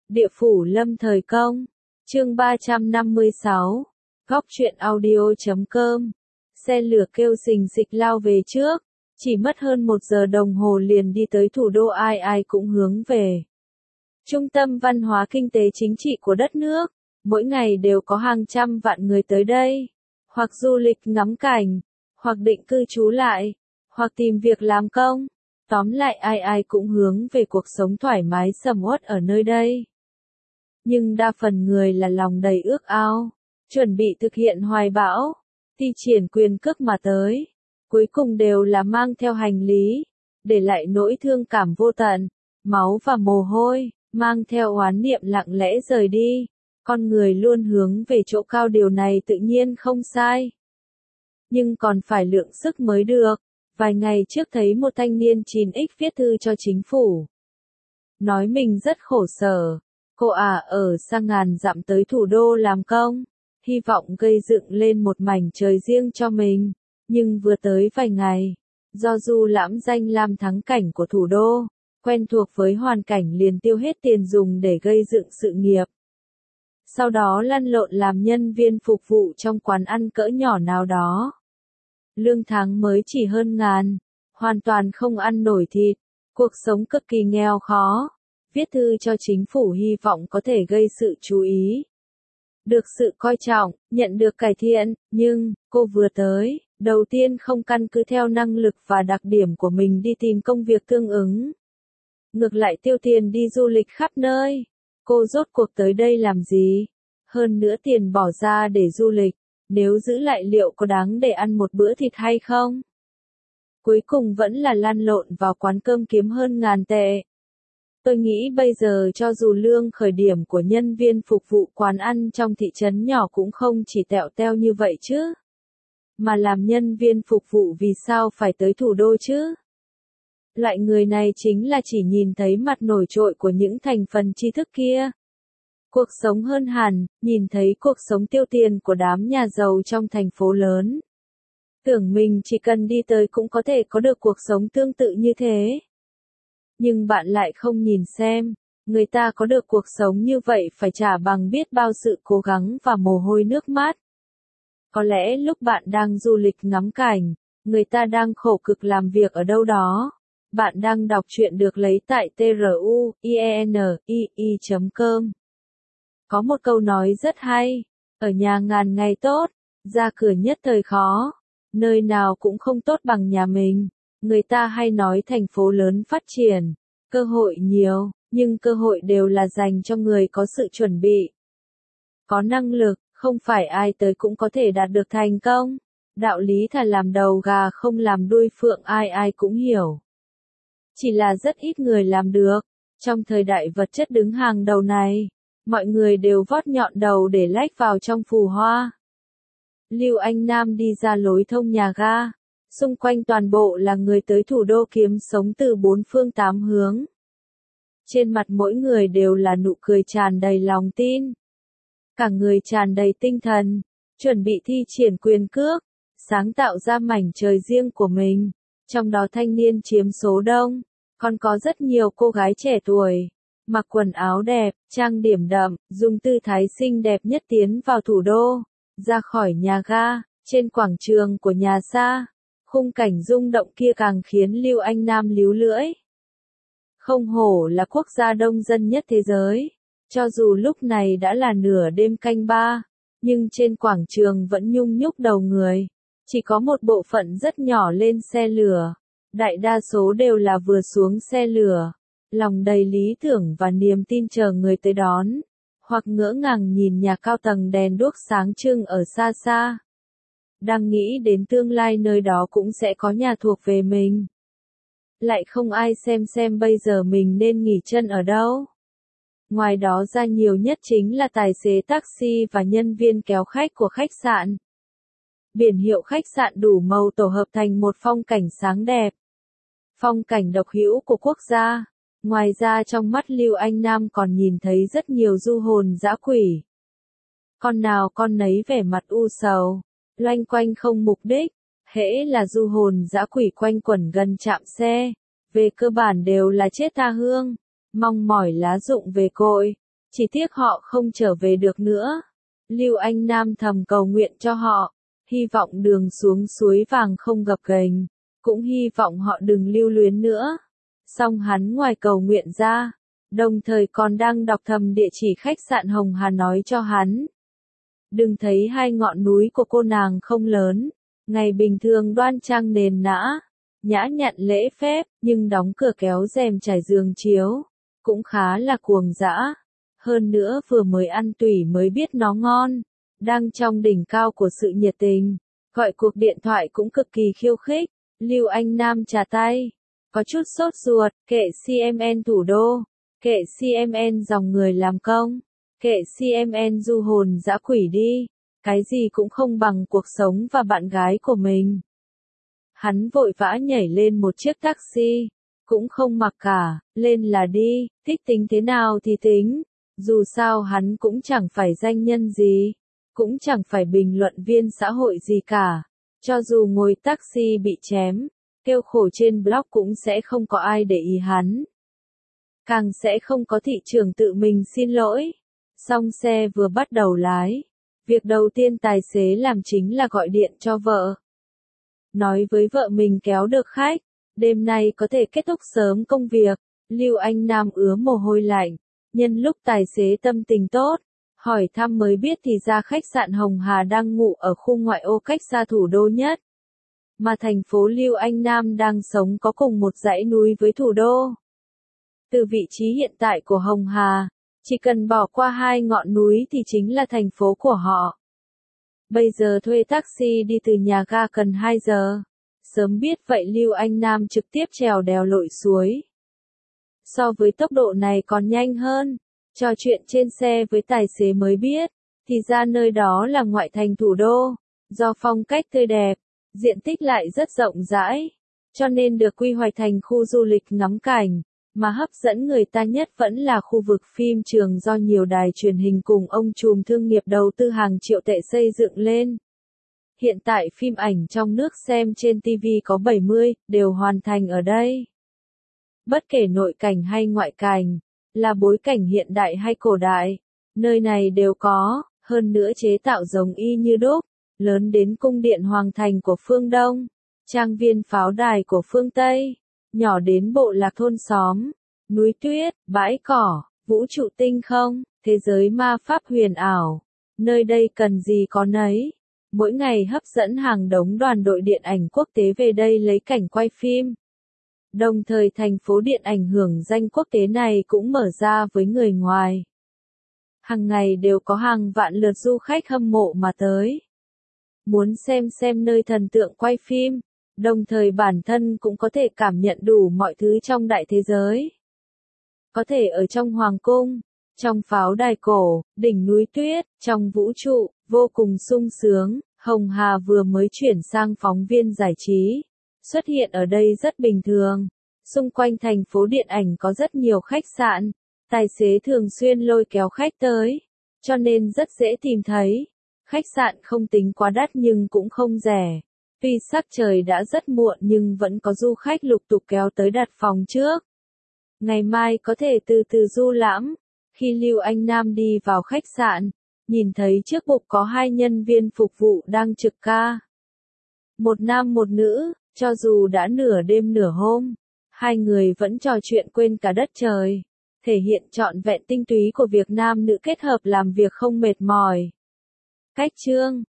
Địa phủ lâm thời công. Chương 356. Góc truyện audio.com. Xe lửa kêu xình xịch lao về trước. Chỉ mất hơn 1 giờ đồng hồ liền đi tới thủ đô ai ai cũng hướng về. Trung tâm văn hóa kinh tế chính trị của đất nước. Mỗi ngày đều có hàng trăm vạn người tới đây. Hoặc du lịch ngắm cảnh. Hoặc định cư trú lại. Hoặc tìm việc làm công. Tóm lại ai ai cũng hướng về cuộc sống thoải mái sầm uất ở nơi đây. Nhưng đa phần người là lòng đầy ước ao, chuẩn bị thực hiện hoài bão, thi triển quyền cước mà tới. Cuối cùng đều là mang theo hành lý, để lại nỗi thương cảm vô tận, máu và mồ hôi, mang theo oán niệm lặng lẽ rời đi. Con người luôn hướng về chỗ cao, điều này tự nhiên không sai. Nhưng còn phải lượng sức mới được. Vài ngày trước thấy một thanh niên 9X viết thư cho chính phủ. Nói mình rất khổ sở. Cô ở xa ngàn dặm tới thủ đô làm công. Hy vọng gây dựng lên một mảnh trời riêng cho mình. Nhưng vừa tới vài ngày. Do du lãm danh lam thắng cảnh của thủ đô. Quen thuộc với hoàn cảnh liền tiêu hết tiền dùng để gây dựng sự nghiệp. Sau đó lăn lộn làm nhân viên phục vụ trong quán ăn cỡ nhỏ nào đó. Lương tháng mới chỉ hơn ngàn, hoàn toàn không ăn nổi thịt, cuộc sống cực kỳ nghèo khó. Viết thư cho chính phủ hy vọng có thể gây sự chú ý, được sự coi trọng, nhận được cải thiện, nhưng cô vừa tới, đầu tiên không căn cứ theo năng lực và đặc điểm của mình đi tìm công việc tương ứng. Ngược lại tiêu tiền đi du lịch khắp nơi. Cô rốt cuộc tới đây làm gì? Hơn nữa tiền bỏ ra để du lịch, nếu giữ lại liệu có đáng để ăn một bữa thịt hay không? Cuối cùng vẫn là lăn lộn vào quán cơm kiếm hơn ngàn tệ. Tôi nghĩ bây giờ cho dù lương khởi điểm của nhân viên phục vụ quán ăn trong thị trấn nhỏ cũng không chỉ tẹo teo như vậy chứ. Mà làm nhân viên phục vụ vì sao phải tới thủ đô chứ? Loại người này chính là chỉ nhìn thấy mặt nổi trội của những thành phần tri thức kia. Cuộc sống hơn hẳn, nhìn thấy cuộc sống tiêu tiền của đám nhà giàu trong thành phố lớn. Tưởng mình chỉ cần đi tới cũng có thể có được cuộc sống tương tự như thế. Nhưng bạn lại không nhìn xem, người ta có được cuộc sống như vậy phải trả bằng biết bao sự cố gắng và mồ hôi nước mắt. Có lẽ lúc bạn đang du lịch ngắm cảnh, người ta đang khổ cực làm việc ở đâu đó. Bạn đang đọc truyện được lấy tại truyenii.com. Có một câu nói rất hay, ở nhà ngàn ngày tốt, ra cửa nhất thời khó, nơi nào cũng không tốt bằng nhà mình. Người ta hay nói thành phố lớn phát triển, cơ hội nhiều, nhưng cơ hội đều là dành cho người có sự chuẩn bị. Có năng lực, không phải ai tới cũng có thể đạt được thành công. Đạo lý thà làm đầu gà không làm đuôi phượng ai ai cũng hiểu. Chỉ là rất ít người làm được. Trong thời đại vật chất đứng hàng đầu này, mọi người đều vót nhọn đầu để lách vào trong phù hoa. Lưu Anh Nam đi ra lối thông nhà ga. Xung quanh toàn bộ là người tới thủ đô kiếm sống từ 4 phương 8 hướng. Trên mặt mỗi người đều là nụ cười tràn đầy lòng tin. Cả người tràn đầy tinh thần, chuẩn bị thi triển quyền cước, sáng tạo ra mảnh trời riêng của mình. Trong đó thanh niên chiếm số đông, còn có rất nhiều cô gái trẻ tuổi, mặc quần áo đẹp, trang điểm đậm, dùng tư thái xinh đẹp nhất tiến vào thủ đô, ra khỏi nhà ga, trên quảng trường của nhà xa. Khung cảnh rung động kia càng khiến Lưu Anh Nam líu lưỡi. Không hổ là quốc gia đông dân nhất thế giới. Cho dù lúc này đã là nửa đêm canh ba, nhưng trên quảng trường vẫn nhung nhúc đầu người. Chỉ có một bộ phận rất nhỏ lên xe lửa. Đại đa số đều là vừa xuống xe lửa, lòng đầy lý tưởng và niềm tin chờ người tới đón. Hoặc ngỡ ngàng nhìn nhà cao tầng đèn đuốc sáng trưng ở xa xa. Đang nghĩ đến tương lai nơi đó cũng sẽ có nhà thuộc về mình. Lại không ai xem bây giờ mình nên nghỉ chân ở đâu. Ngoài đó ra nhiều nhất chính là tài xế taxi và nhân viên kéo khách của khách sạn. Biển hiệu khách sạn đủ màu tổ hợp thành một phong cảnh sáng đẹp. Phong cảnh độc hữu của quốc gia. Ngoài ra trong mắt Lưu Anh Nam còn nhìn thấy rất nhiều du hồn dã quỷ. Con nào con nấy vẻ mặt u sầu, loanh quanh không mục đích. Hễ là du hồn dã quỷ quanh quẩn gần trạm xe, về cơ bản đều là chết tha hương, mong mỏi lá rụng về cội. chỉ tiếc họ không trở về được nữa. Lưu Anh Nam thầm cầu nguyện cho họ, hy vọng đường xuống suối vàng không gập ghềnh, cũng hy vọng họ đừng lưu luyến nữa. Song hắn ngoài cầu nguyện ra, đồng thời còn đang đọc thầm địa chỉ khách sạn Hồng Hà nói cho hắn. Đừng thấy hai ngọn núi của cô nàng không lớn, ngày bình thường đoan trang nền nã, nhã nhặn lễ phép, nhưng đóng cửa kéo rèm trải giường chiếu, cũng khá là cuồng dã. Hơn nữa vừa mới ăn tủy mới biết nó ngon, đang trong đỉnh cao của sự nhiệt tình, gọi cuộc điện thoại cũng cực kỳ khiêu khích. Lưu Anh Nam chà tay, có chút sốt ruột, kệ CMN thủ đô, kệ CMN dòng người làm công, kệ CMN du hồn dã quỷ đi, cái gì cũng không bằng cuộc sống và bạn gái của mình. Hắn vội vã nhảy lên một chiếc taxi, cũng không mặc cả, lên là đi, thích tính thế nào thì tính, dù sao hắn cũng chẳng phải danh nhân gì, cũng chẳng phải bình luận viên xã hội gì cả, cho dù ngồi taxi bị chém, kêu khổ trên blog cũng sẽ không có ai để ý hắn. Càng sẽ không có thị trường tự mình xin lỗi. Xong xe vừa bắt đầu lái, việc đầu tiên tài xế làm chính là gọi điện cho vợ. Nói với vợ mình kéo được khách, đêm nay có thể kết thúc sớm công việc. Lưu Anh Nam ứa mồ hôi lạnh, nhân lúc tài xế tâm tình tốt, hỏi thăm mới biết thì ra khách sạn Hồng Hà đang ngụ ở khu ngoại ô cách xa thủ đô nhất. Mà thành phố Lưu Anh Nam đang sống có cùng một dãy núi với thủ đô. Từ vị trí hiện tại của Hồng Hà, chỉ cần bỏ qua hai ngọn núi thì chính là thành phố của họ. Bây giờ thuê taxi đi từ nhà ga cần 2 giờ. Sớm biết vậy Lưu Anh Nam trực tiếp trèo đèo lội suối. So với tốc độ này còn nhanh hơn. Trò chuyện trên xe với tài xế mới biết, thì ra nơi đó là ngoại thành thủ đô. Do phong cách tươi đẹp, diện tích lại rất rộng rãi, cho nên được quy hoạch thành khu du lịch ngắm cảnh. Mà hấp dẫn người ta nhất vẫn là khu vực phim trường do nhiều đài truyền hình cùng ông trùm thương nghiệp đầu tư hàng triệu tệ xây dựng lên. Hiện tại phim ảnh trong nước xem trên TV có 70, đều hoàn thành ở đây. Bất kể nội cảnh hay ngoại cảnh, là bối cảnh hiện đại hay cổ đại, nơi này đều có, hơn nữa chế tạo giống y như đúc, lớn đến cung điện hoàng thành của phương Đông, trang viên pháo đài của phương Tây. Nhỏ đến bộ lạc thôn xóm, núi tuyết, bãi cỏ, vũ trụ tinh không, thế giới ma pháp huyền ảo. Nơi đây cần gì có nấy. Mỗi ngày hấp dẫn hàng đống đoàn đội điện ảnh quốc tế về đây lấy cảnh quay phim. Đồng thời thành phố điện ảnh hưởng danh quốc tế này cũng mở ra với người ngoài. Hàng ngày đều có hàng vạn lượt du khách hâm mộ mà tới. Muốn xem nơi thần tượng quay phim. Đồng thời bản thân cũng có thể cảm nhận đủ mọi thứ trong đại thế giới. Có thể ở trong hoàng cung, trong pháo đài cổ, đỉnh núi tuyết, trong vũ trụ, vô cùng sung sướng. Hồng Hà vừa mới chuyển sang phóng viên giải trí. Xuất hiện ở đây rất bình thường. Xung quanh thành phố điện ảnh có rất nhiều khách sạn. Tài xế thường xuyên lôi kéo khách tới. Cho nên rất dễ tìm thấy. Khách sạn không tính quá đắt nhưng cũng không rẻ. Tuy sắc trời đã rất muộn nhưng vẫn có du khách lục tục kéo tới đặt phòng trước. Ngày mai có thể từ từ du lãm. Khi Lưu Anh Nam đi vào khách sạn, nhìn thấy trước bục có 2 nhân viên phục vụ đang trực ca. Một nam một nữ, cho dù đã nửa đêm nửa hôm, 2 người vẫn trò chuyện quên cả đất trời. Thể hiện trọn vẹn tinh túy của việc nam nữ kết hợp làm việc không mệt mỏi. Cách chương